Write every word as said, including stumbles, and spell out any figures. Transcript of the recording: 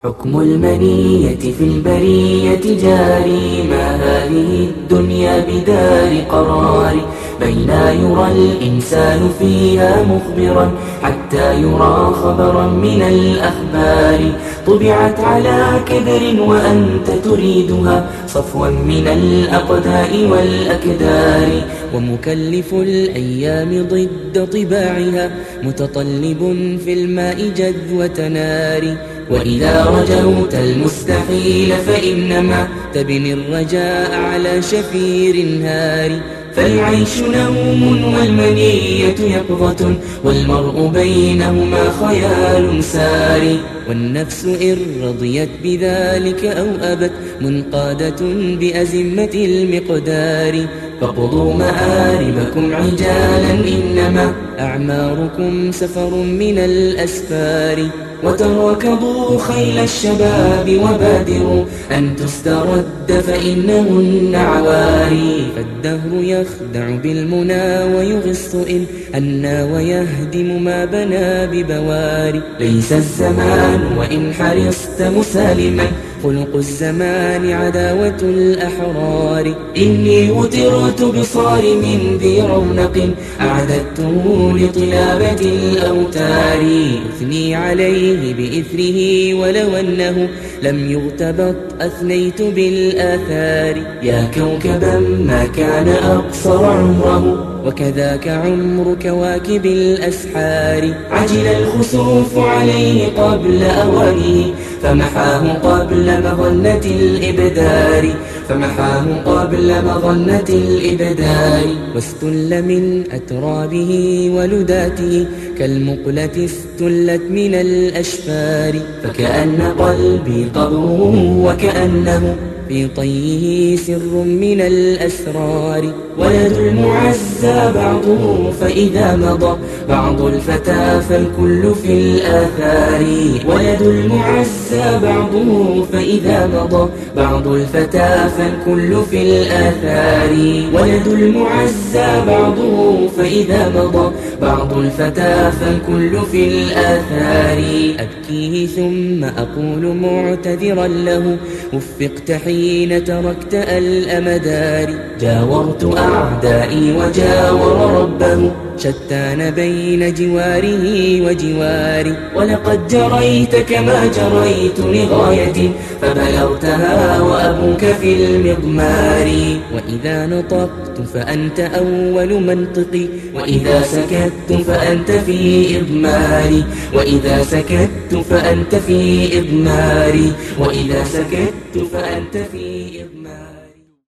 حكم المنية في البرية جاري، ما هذه الدنيا بدار قرار. بين يرى الإنسان فيها مخبرا حتى يرى خبرا من الأخبار. طبعت على كدر وأنت تريدها صفوا من الأقداء والأكدار. ومكلف الأيام ضد طباعها متطلب في الماء جذوة نار. وإذا رجوت المستحيل فإنما تبني الرجاء على شفير هار. فالعيش نوم والمنية يقظة والمرء بينهما خيال ساري. والنفس إن رضيت بذلك أو أبت منقادة بأزمة المقدار. فاقضوا مآربكم عجالا إنما أعماركم سفر من الأسفار. وتركضوا خيل الشباب وبادروا أن تسترد فإنهن عواري. فالدهر يخدع بالمنى ويغص إن أنى ويهدم ما بنى ببواري. ليس الزمان وإن حرصت مسالما خلق الزمان عداوة الأحرار. إني وترت بصارم ذي رونق أعددته لطلابة الأوتار. أثني عليه بإثره ولو أنه لم يغتبط أثنيت بالآثار. يا كوكبا ما كان أقصر عمره وكذاك عمر كواكب الأسحار. عجل الخسوف عليه قبل أوانه فمحاه قبل مظنة الإبدار. فمحاه قبل مظنة الإبدار. واستل من أترابه ولداته كالمقلة استلت من الأشفار. فكأن قلبي قبره وكأنه في طيه سر من الأسرار. ولد المعزى بعضه فإذا مضى بعض الفتى فالكل في الآثار. ولد المعزى بعضه فإذا مضى بعض الفتى فالكل في الآثار. ولد المعزى بعضه فإذا مضى بعض الفتى فالكل في الآثار. أبكيه ثم أقول معتذرا له وفقت حين تركت الأمدار. جاورت أعدائي وجاور ربه شتان بين جواره وجواري. ولقد جريت كما جريت لغاية فبلغتها وأبوك في المضمار. وإذا نطقت فأنت أول منطقي وإذا سكت فأنت في إضماري. وإذا سكت فأنت في إضماري. وإذا سكت فأنت في إضماري.